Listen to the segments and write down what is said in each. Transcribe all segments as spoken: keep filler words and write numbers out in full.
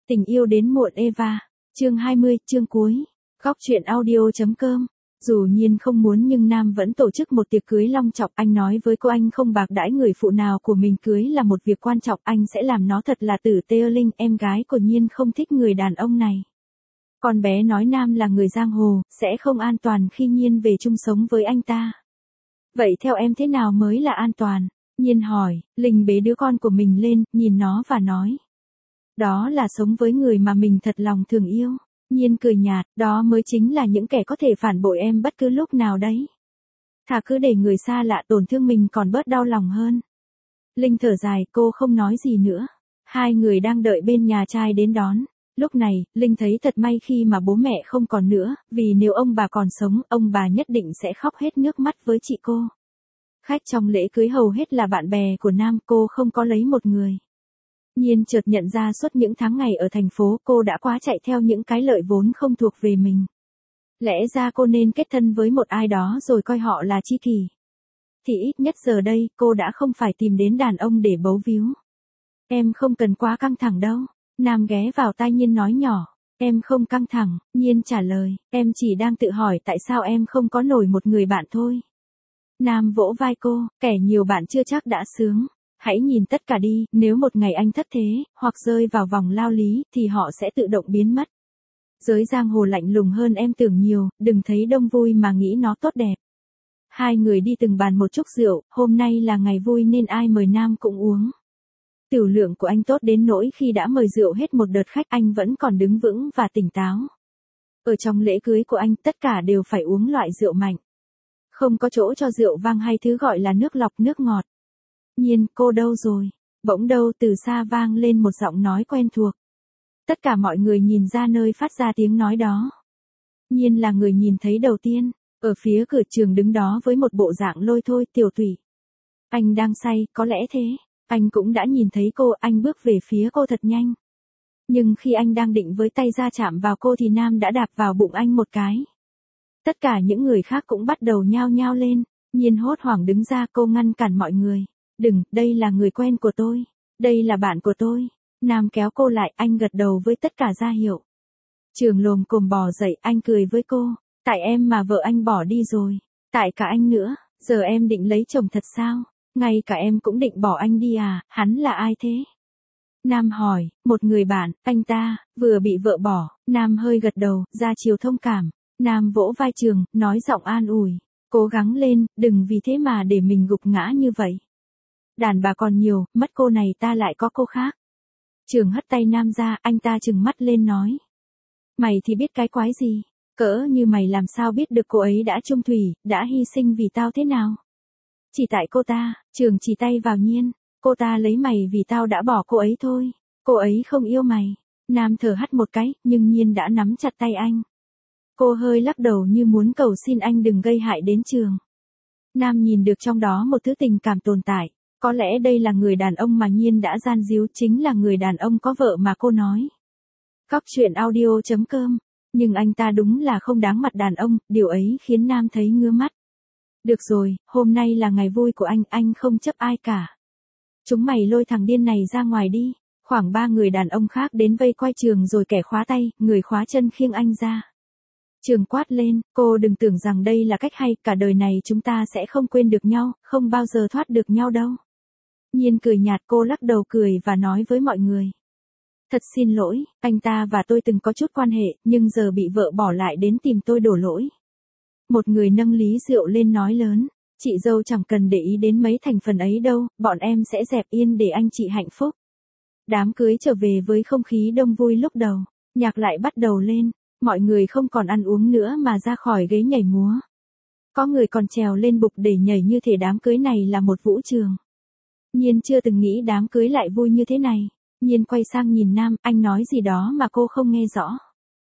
Tình yêu đến muộn Eva, chương hai mươi, chương cuối. Góc truyện audio chấm com. Dù Nhiên không muốn nhưng Nam vẫn tổ chức một tiệc cưới long trọng. Anh nói với cô anh không bạc đãi người phụ nào của mình cưới là một việc quan trọng. Anh sẽ làm nó thật là tử tế. Linh, em gái của Nhiên không thích người đàn ông này. Con bé nói Nam là người giang hồ, sẽ không an toàn khi Nhiên về chung sống với anh ta. Vậy theo em thế nào mới là an toàn? Nhiên hỏi. Linh bế đứa con của mình lên, nhìn nó và nói. Đó là sống với người mà mình thật lòng thương yêu. Nhiên cười nhạt, đó mới chính là những kẻ có thể phản bội em bất cứ lúc nào đấy. Thà cứ để người xa lạ tổn thương mình còn bớt đau lòng hơn. Linh thở dài, cô không nói gì nữa. Hai người đang đợi bên nhà trai đến đón. Lúc này, Linh thấy thật may khi mà bố mẹ không còn nữa, vì nếu ông bà còn sống, ông bà nhất định sẽ khóc hết nước mắt với chị cô. Khách trong lễ cưới hầu hết là bạn bè của Nam, cô không có lấy một người. Nhiên chợt nhận ra suốt những tháng ngày ở thành phố cô đã quá chạy theo những cái lợi vốn không thuộc về mình. Lẽ ra cô nên kết thân với một ai đó rồi coi họ là tri kỷ. Thì ít nhất giờ đây cô đã không phải tìm đến đàn ông để bấu víu. Em không cần quá căng thẳng đâu. Nam ghé vào tai Nhiên nói nhỏ. Em không căng thẳng, Nhiên trả lời. Em chỉ đang tự hỏi tại sao em không có nổi một người bạn thôi. Nam vỗ vai cô, kẻ nhiều bạn chưa chắc đã sướng. Hãy nhìn tất cả đi, nếu một ngày anh thất thế, hoặc rơi vào vòng lao lý, thì họ sẽ tự động biến mất. Giới giang hồ lạnh lùng hơn em tưởng nhiều, đừng thấy đông vui mà nghĩ nó tốt đẹp. Hai người đi từng bàn một chút rượu, hôm nay là ngày vui nên ai mời Nam cũng uống. Tiểu lượng của anh tốt đến nỗi khi đã mời rượu hết một đợt khách anh vẫn còn đứng vững và tỉnh táo. Ở trong lễ cưới của anh tất cả đều phải uống loại rượu mạnh. Không có chỗ cho rượu vang hay thứ gọi là nước lọc nước ngọt. Nhiên, cô đâu rồi? Bỗng đâu từ xa vang lên một giọng nói quen thuộc. Tất cả mọi người nhìn ra nơi phát ra tiếng nói đó. Nhiên là người nhìn thấy đầu tiên, ở phía cửa trường đứng đó với một bộ dạng lôi thôi tiểu thủy. Anh đang say, có lẽ thế. Anh cũng đã nhìn thấy cô, anh bước về phía cô thật nhanh. Nhưng khi anh đang định với tay ra chạm vào cô thì Nam đã đạp vào bụng anh một cái. Tất cả những người khác cũng bắt đầu nhao nhao lên. Nhiên hốt hoảng đứng ra, cô ngăn cản mọi người. Đừng, đây là người quen của tôi. Đây là bạn của tôi. Nam kéo cô lại, anh gật đầu với tất cả ra hiệu. Trường lồm cồm bò dậy, anh cười với cô. Tại em mà vợ anh bỏ đi rồi. Tại cả anh nữa, giờ em định lấy chồng thật sao? Ngay cả em cũng định bỏ anh đi à, hắn là ai thế? Nam hỏi, một người bạn, anh ta, vừa bị vợ bỏ. Nam hơi gật đầu, ra chiều thông cảm. Nam vỗ vai Trường, nói giọng an ủi. Cố gắng lên, đừng vì thế mà để mình gục ngã như vậy. Đàn bà còn nhiều, mất cô này ta lại có cô khác. Trường hất tay Nam ra, anh ta trừng mắt lên nói. Mày thì biết cái quái gì, cỡ như mày làm sao biết được cô ấy đã chung thủy, đã hy sinh vì tao thế nào. Chỉ tại cô ta, Trường chỉ tay vào Nhiên, cô ta lấy mày vì tao đã bỏ cô ấy thôi, cô ấy không yêu mày. Nam thở hắt một cái, nhưng Nhiên đã nắm chặt tay anh. Cô hơi lắc đầu như muốn cầu xin anh đừng gây hại đến Trường. Nam nhìn được trong đó một thứ tình cảm tồn tại. Có lẽ đây là người đàn ông mà Nhiên đã gian díu, chính là người đàn ông có vợ mà cô nói. Góc truyện audio chấm com. Nhưng anh ta đúng là không đáng mặt đàn ông, điều ấy khiến Nam thấy ngứa mắt. Được rồi, hôm nay là ngày vui của anh, anh không chấp ai cả. Chúng mày lôi thằng điên này ra ngoài đi. Khoảng ba người đàn ông khác đến vây quay Trường rồi kẻ khóa tay, người khóa chân khiêng anh ra. Trường quát lên, cô đừng tưởng rằng đây là cách hay, cả đời này chúng ta sẽ không quên được nhau, không bao giờ thoát được nhau đâu. Nhiên cười nhạt, cô lắc đầu cười và nói với mọi người. Thật xin lỗi, anh ta và tôi từng có chút quan hệ, nhưng giờ bị vợ bỏ lại đến tìm tôi đổ lỗi. Một người nâng ly rượu lên nói lớn, chị dâu chẳng cần để ý đến mấy thành phần ấy đâu, bọn em sẽ dẹp yên để anh chị hạnh phúc. Đám cưới trở về với không khí đông vui lúc đầu, nhạc lại bắt đầu lên, mọi người không còn ăn uống nữa mà ra khỏi ghế nhảy múa. Có người còn trèo lên bục để nhảy như thể đám cưới này là một vũ trường. Nhiên chưa từng nghĩ đám cưới lại vui như thế này. Nhiên quay sang nhìn Nam, anh nói gì đó mà cô không nghe rõ.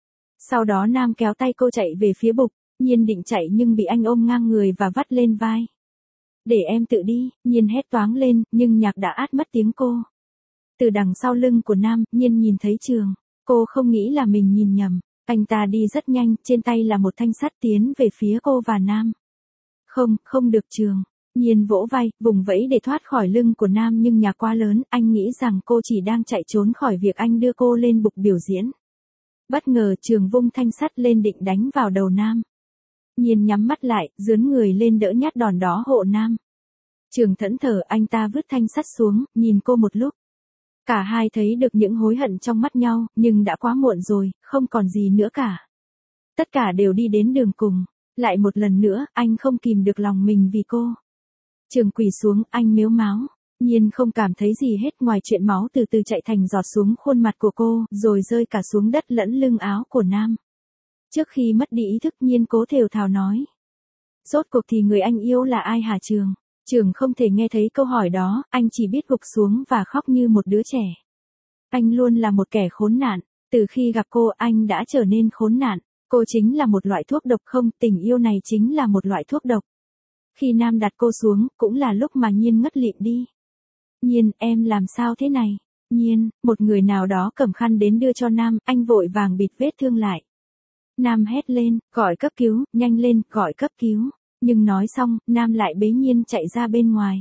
Sau đó Nam kéo tay cô chạy về phía bục, Nhiên định chạy nhưng bị anh ôm ngang người và vắt lên vai. Để em tự đi, Nhiên hét toáng lên, nhưng nhạc đã át mất tiếng cô. Từ đằng sau lưng của Nam, Nhiên nhìn thấy Trường. Cô không nghĩ là mình nhìn nhầm. Anh ta đi rất nhanh, trên tay là một thanh sắt tiến về phía cô và Nam. Không, không được Trường. Nhiên vỗ vai, vùng vẫy để thoát khỏi lưng của Nam nhưng nhà quá lớn, anh nghĩ rằng cô chỉ đang chạy trốn khỏi việc anh đưa cô lên bục biểu diễn. Bất ngờ Trường vung thanh sắt lên định đánh vào đầu Nam. Nhiên nhắm mắt lại, dướn người lên đỡ nhát đòn đó hộ Nam. Trường thẫn thờ, anh ta vứt thanh sắt xuống, nhìn cô một lúc. Cả hai thấy được những hối hận trong mắt nhau, nhưng đã quá muộn rồi, không còn gì nữa cả. Tất cả đều đi đến đường cùng. Lại một lần nữa, anh không kìm được lòng mình vì cô. Trường quỳ xuống, anh mếu máo. Nhiên không cảm thấy gì hết ngoài chuyện máu từ từ chạy thành giọt xuống khuôn mặt của cô, rồi rơi cả xuống đất lẫn lưng áo của Nam. Trước khi mất đi ý thức, Nhiên cố thều thào nói. Rốt cuộc thì người anh yêu là ai hả Trường? Trường không thể nghe thấy câu hỏi đó, anh chỉ biết gục xuống và khóc như một đứa trẻ. Anh luôn là một kẻ khốn nạn, từ khi gặp cô anh đã trở nên khốn nạn. Cô chính là một loại thuốc độc không, tình yêu này chính là một loại thuốc độc. Khi Nam đặt cô xuống, cũng là lúc mà Nhiên ngất lịm đi. Nhiên, em làm sao thế này? Nhiên, một người nào đó cầm khăn đến đưa cho Nam, anh vội vàng bịt vết thương lại. Nam hét lên, gọi cấp cứu, nhanh lên, gọi cấp cứu. Nhưng nói xong, Nam lại bế Nhiên chạy ra bên ngoài.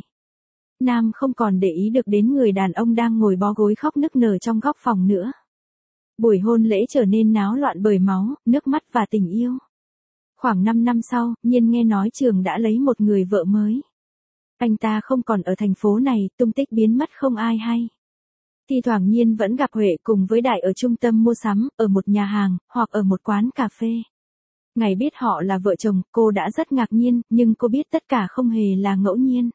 Nam không còn để ý được đến người đàn ông đang ngồi bó gối khóc nức nở trong góc phòng nữa. Buổi hôn lễ trở nên náo loạn bởi máu, nước mắt và tình yêu. Khoảng năm năm sau, Nhiên nghe nói Trường đã lấy một người vợ mới. Anh ta không còn ở thành phố này, tung tích biến mất không ai hay. Thi thoảng Nhiên vẫn gặp Huệ cùng với Đại ở trung tâm mua sắm, ở một nhà hàng, hoặc ở một quán cà phê. Ngày biết họ là vợ chồng, cô đã rất ngạc nhiên, nhưng cô biết tất cả không hề là ngẫu nhiên.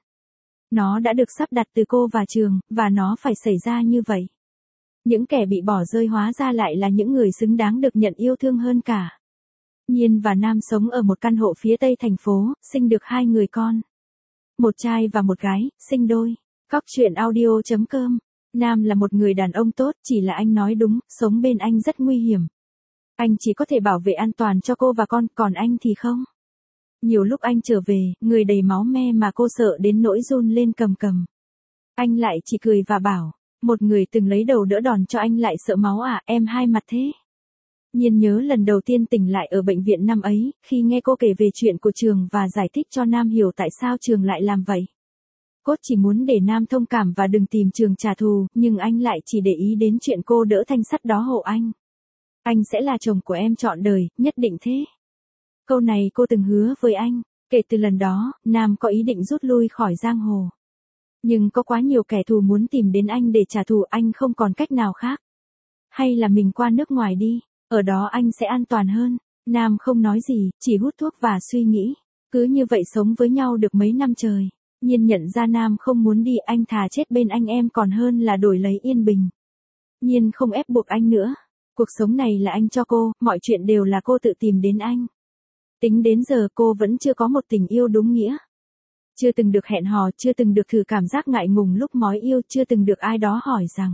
Nó đã được sắp đặt từ cô và Trường, và nó phải xảy ra như vậy. Những kẻ bị bỏ rơi hóa ra lại là những người xứng đáng được nhận yêu thương hơn cả. Nhiên và Nam sống ở một căn hộ phía tây thành phố, sinh được hai người con. Một trai và một gái, sinh đôi. Góc truyện audio chấm com. Nam là một người đàn ông tốt, chỉ là anh nói đúng, sống bên anh rất nguy hiểm. Anh chỉ có thể bảo vệ an toàn cho cô và con, còn anh thì không. Nhiều lúc anh trở về, người đầy máu me mà cô sợ đến nỗi run lên cầm cầm. Anh lại chỉ cười và bảo, một người từng lấy đầu đỡ đòn cho anh lại sợ máu à, em hai mặt thế. Nhiên nhớ lần đầu tiên tỉnh lại ở bệnh viện năm ấy, khi nghe cô kể về chuyện của Trường và giải thích cho Nam hiểu tại sao Trường lại làm vậy. Cốt chỉ muốn để Nam thông cảm và đừng tìm Trường trả thù, nhưng anh lại chỉ để ý đến chuyện cô đỡ thanh sắt đó hộ anh. Anh sẽ là chồng của em trọn đời, nhất định thế. Câu này cô từng hứa với anh. Kể từ lần đó, Nam có ý định rút lui khỏi giang hồ. Nhưng có quá nhiều kẻ thù muốn tìm đến anh để trả thù, anh không còn cách nào khác. Hay là mình qua nước ngoài đi, ở đó anh sẽ an toàn hơn. Nam không nói gì, chỉ hút thuốc và suy nghĩ. Cứ như vậy sống với nhau được mấy năm trời. Nhiên nhận ra Nam không muốn đi, anh thà chết bên anh em còn hơn là đổi lấy yên bình. Nhiên không ép buộc anh nữa. Cuộc sống này là anh cho cô, mọi chuyện đều là cô tự tìm đến anh. Tính đến giờ cô vẫn chưa có một tình yêu đúng nghĩa. Chưa từng được hẹn hò, chưa từng được thử cảm giác ngại ngùng lúc mói yêu, chưa từng được ai đó hỏi rằng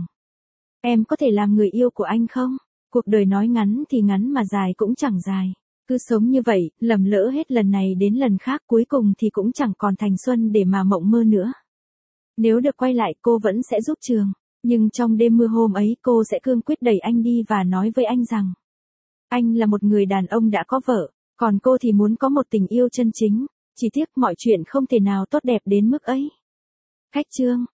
em có thể làm người yêu của anh không? Cuộc đời nói ngắn thì ngắn mà dài cũng chẳng dài. Cứ sống như vậy, lầm lỡ hết lần này đến lần khác, cuối cùng thì cũng chẳng còn thành xuân để mà mộng mơ nữa. Nếu được quay lại cô vẫn sẽ giúp Trường. Nhưng trong đêm mưa hôm ấy cô sẽ cương quyết đẩy anh đi và nói với anh rằng anh là một người đàn ông đã có vợ, còn cô thì muốn có một tình yêu chân chính. Chỉ tiếc mọi chuyện không thể nào tốt đẹp đến mức ấy. Khách chương.